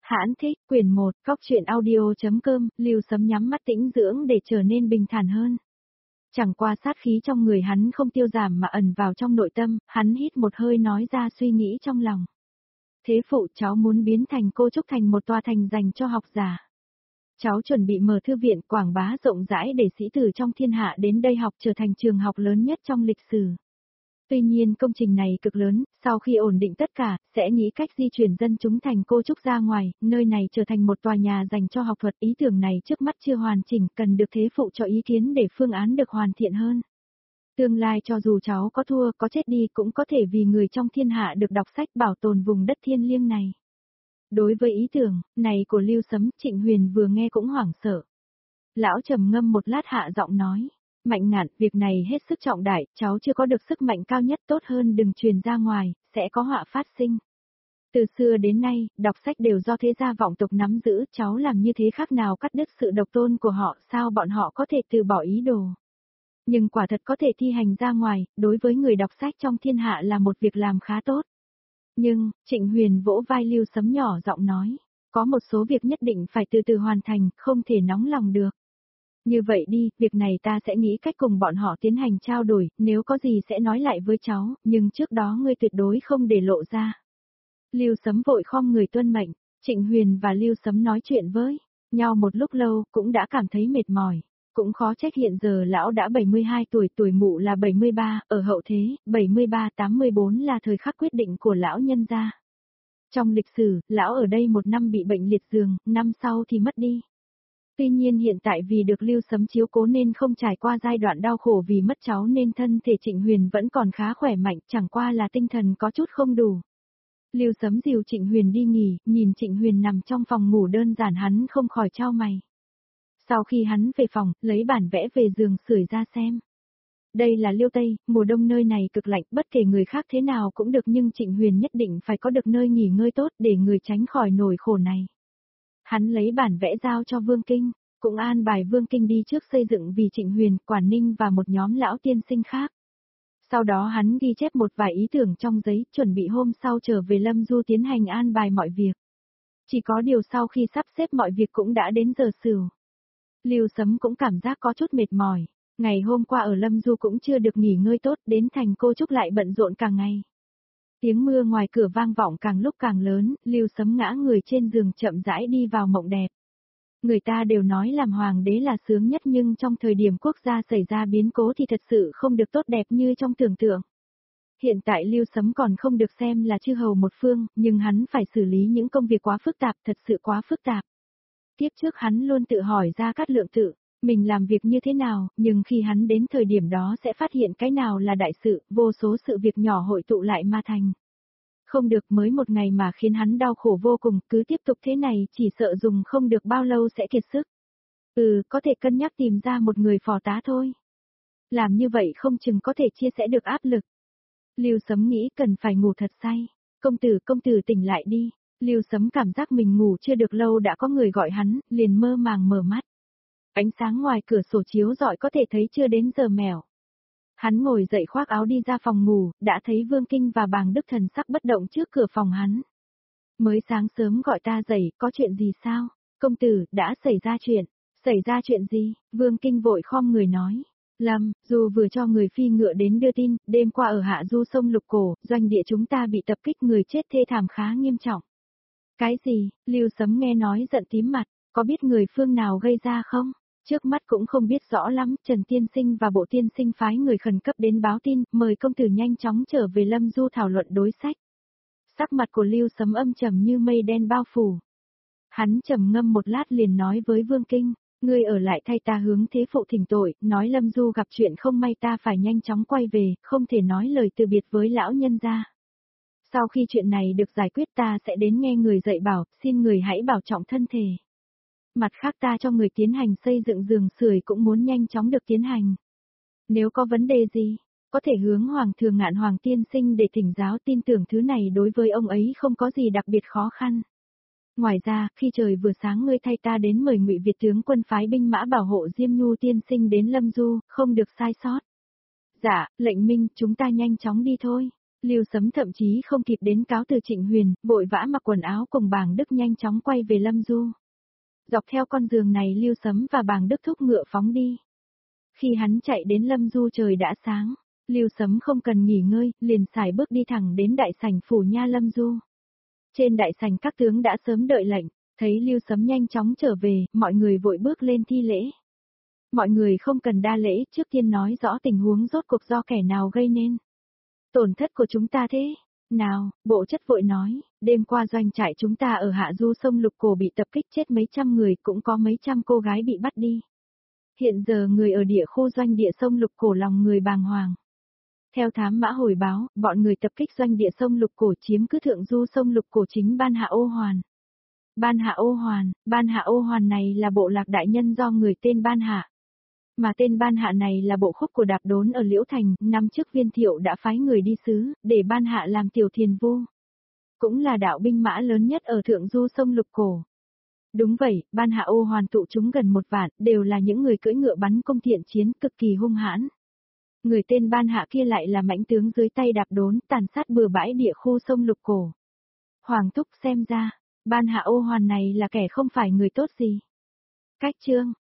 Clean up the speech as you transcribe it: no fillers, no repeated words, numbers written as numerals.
Hãn thích, quyển 1, Cóc truyện audio.com, Lưu Sấm nhắm mắt tĩnh dưỡng để trở nên bình thản hơn. Chẳng qua sát khí trong người hắn không tiêu giảm mà ẩn vào trong nội tâm, hắn hít một hơi nói ra suy nghĩ trong lòng. Thế phụ, cháu muốn biến thành Cô Trúc thành một tòa thành dành cho học giả. Cháu chuẩn bị mở thư viện quảng bá rộng rãi để sĩ tử trong thiên hạ đến đây học, trở thành trường học lớn nhất trong lịch sử. Tuy nhiên công trình này cực lớn, sau khi ổn định tất cả, sẽ nghĩ cách di chuyển dân chúng thành Cô Trúc ra ngoài, nơi này trở thành một tòa nhà dành cho học thuật. Ý tưởng này trước mắt chưa hoàn chỉnh, cần được thế phụ cho ý kiến để phương án được hoàn thiện hơn. Tương lai cho dù cháu có thua, có chết đi cũng có thể vì người trong thiên hạ được đọc sách bảo tồn vùng đất thiêng liêng này. Đối với ý tưởng này của Lưu Sấm, Trịnh Huyền vừa nghe cũng hoảng sợ. Lão trầm ngâm một lát hạ giọng nói. Mạnh Ngạn, việc này hết sức trọng đại, cháu chưa có được sức mạnh cao nhất, tốt hơn đừng truyền ra ngoài, sẽ có họa phát sinh. Từ xưa đến nay, đọc sách đều do thế gia vọng tộc nắm giữ, cháu làm như thế khác nào cắt đứt sự độc tôn của họ, sao bọn họ có thể từ bỏ ý đồ. Nhưng quả thật có thể thi hành ra ngoài, đối với người đọc sách trong thiên hạ là một việc làm khá tốt. Nhưng, Trịnh Huyền vỗ vai Lưu Sấm nhỏ giọng nói, có một số việc nhất định phải từ từ hoàn thành, không thể nóng lòng được. Như vậy đi, việc này ta sẽ nghĩ cách cùng bọn họ tiến hành trao đổi, nếu có gì sẽ nói lại với cháu, nhưng trước đó ngươi tuyệt đối không để lộ ra. Lưu Sấm vội khom người tuân mệnh, Trịnh Huyền và Lưu Sấm nói chuyện với nhau một lúc lâu, cũng đã cảm thấy mệt mỏi. Cũng khó trách hiện giờ lão đã 72 tuổi, tuổi mụ là 73, ở hậu thế, 73-84 là thời khắc quyết định của lão nhân gia. Trong lịch sử, lão ở đây một năm bị bệnh liệt giường, năm sau thì mất đi. Tuy nhiên hiện tại vì được Lưu Sấm chiếu cố nên không trải qua giai đoạn đau khổ vì mất cháu nên thân thể Trịnh Huyền vẫn còn khá khỏe mạnh, chẳng qua là tinh thần có chút không đủ. Lưu Sấm dìu Trịnh Huyền đi nghỉ, nhìn Trịnh Huyền nằm trong phòng ngủ đơn giản hắn không khỏi chau mày. Sau khi hắn về phòng, lấy bản vẽ về giường sưởi ra xem. Đây là Liêu Tây, mùa đông nơi này cực lạnh, bất kể người khác thế nào cũng được nhưng Trịnh Huyền nhất định phải có được nơi nghỉ ngơi tốt để người tránh khỏi nỗi khổ này. Hắn lấy bản vẽ giao cho Vương Kinh, cũng an bài Vương Kinh đi trước xây dựng vì Trịnh Huyền, Quản Ninh và một nhóm lão tiên sinh khác. Sau đó hắn ghi chép một vài ý tưởng trong giấy, chuẩn bị hôm sau trở về Lâm Du tiến hành an bài mọi việc. Chỉ có điều sau khi sắp xếp mọi việc cũng đã đến giờ sửu. Lưu Sấm cũng cảm giác có chút mệt mỏi, ngày hôm qua ở Lâm Du cũng chưa được nghỉ ngơi tốt, đến thành Cô Trúc lại bận rộn cả ngày. Tiếng mưa ngoài cửa vang vọng càng lúc càng lớn, Lưu Sấm ngã người trên giường chậm rãi đi vào mộng đẹp. Người ta đều nói làm hoàng đế là sướng nhất nhưng trong thời điểm quốc gia xảy ra biến cố thì thật sự không được tốt đẹp như trong tưởng tượng. Hiện tại Lưu Sấm còn không được xem là chư hầu một phương, nhưng hắn phải xử lý những công việc quá phức tạp, thật sự quá phức tạp. Tiếp trước hắn luôn tự hỏi Gia Cát Lượng tự, mình làm việc như thế nào, nhưng khi hắn đến thời điểm đó sẽ phát hiện cái nào là đại sự, vô số sự việc nhỏ hội tụ lại mà thành. Không được, mới một ngày mà khiến hắn đau khổ vô cùng, cứ tiếp tục thế này chỉ sợ dùng không được bao lâu sẽ kiệt sức. Có thể cân nhắc tìm ra một người phò tá thôi. Làm như vậy không chừng có thể chia sẻ được áp lực. Lưu Sấm nghĩ cần phải ngủ thật say. Công tử tỉnh lại đi. Lưu Sấm cảm giác mình ngủ chưa được lâu đã có người gọi hắn, liền mơ màng mở mắt. Ánh sáng ngoài cửa sổ chiếu rọi có thể thấy chưa đến giờ mèo. Hắn ngồi dậy khoác áo đi ra phòng ngủ, đã thấy Vương Kinh và Bàng Đức thần sắc bất động trước cửa phòng hắn. Mới sáng sớm gọi ta dậy, có chuyện gì sao? Công tử, đã xảy ra chuyện. Xảy ra chuyện gì? Vương Kinh vội khom người nói. Lâm, dù vừa cho người phi ngựa đến đưa tin, đêm qua ở hạ du sông Lục Cổ, doanh địa chúng ta bị tập kích, người chết thê thảm khá nghiêm trọng. Cái gì? Lưu Sấm nghe nói giận tím mặt, có biết người phương nào gây ra không? Trước mắt cũng không biết rõ lắm, Trần Tiên Sinh và Bộ Tiên Sinh phái người khẩn cấp đến báo tin, mời công tử nhanh chóng trở về Lâm Du thảo luận đối sách. Sắc mặt của Lưu Sấm âm trầm như mây đen bao phủ. Hắn trầm ngâm một lát liền nói với Vương Kinh, ngươi ở lại thay ta hướng thế phụ thỉnh tội, nói Lâm Du gặp chuyện không may ta phải nhanh chóng quay về, không thể nói lời từ biệt với lão nhân gia. Sau khi chuyện này được giải quyết ta sẽ đến nghe người dạy bảo, xin người hãy bảo trọng thân thể. Mặt khác ta cho người tiến hành xây dựng giường sưởi cũng muốn nhanh chóng được tiến hành. Nếu có vấn đề gì, có thể hướng Hoàng thượng Ngạn Hoàng tiên sinh để thỉnh giáo, tin tưởng thứ này đối với ông ấy không có gì đặc biệt khó khăn. Ngoài ra, khi trời vừa sáng ngươi thay ta đến mời Ngụy Việt tướng quân phái binh mã bảo hộ Diêm Nhu tiên sinh đến Lâm Du, không được sai sót. Dạ, lệnh minh, chúng ta nhanh chóng đi thôi. Lưu Sấm thậm chí không kịp đến cáo từ Trịnh Huyền, vội vã mặc quần áo cùng Bàng Đức nhanh chóng quay về Lâm Du. Dọc theo con đường này Lưu Sấm và Bàng Đức thúc ngựa phóng đi. Khi hắn chạy đến Lâm Du trời đã sáng, Lưu Sấm không cần nghỉ ngơi, liền xài bước đi thẳng đến đại sảnh phủ nha Lâm Du. Trên đại sảnh các tướng đã sớm đợi lệnh, thấy Lưu Sấm nhanh chóng trở về, mọi người vội bước lên thi lễ. Mọi người không cần đa lễ, trước tiên nói rõ tình huống rốt cuộc do kẻ nào gây nên. Tổn thất của chúng ta thế. Nào, bộ chất vội nói, đêm qua doanh trại chúng ta ở hạ du sông Lục Cổ bị tập kích chết mấy trăm người, cũng có mấy trăm cô gái bị bắt đi. Hiện giờ người ở địa khu doanh địa sông Lục Cổ lòng người bàng hoàng. Theo thám mã hồi báo, bọn người tập kích doanh địa sông Lục Cổ chiếm cứ thượng du sông Lục Cổ chính Ban Hạ Ô Hoàn. Ban Hạ Ô Hoàn này là bộ lạc đại nhân do người tên Ban Hạ. Mà tên Ban Hạ này là bộ khúc của Đạp Đốn ở Liễu Thành, năm trước Viên Thiệu đã phái người đi sứ, để Ban Hạ làm tiểu thiền vu. Cũng là đạo binh mã lớn nhất ở thượng du sông Lục Cổ. Đúng vậy, Ban Hạ Ô Hoàn tụ chúng gần 1 vạn, đều là những người cưỡi ngựa bắn cung thiện chiến cực kỳ hung hãn. Người tên Ban Hạ kia lại là mãnh tướng dưới tay Đạp Đốn, tàn sát bừa bãi địa khu sông Lục Cổ. Hoàng thúc xem ra, Ban Hạ Ô Hoàn này là kẻ không phải người tốt gì. Cách chương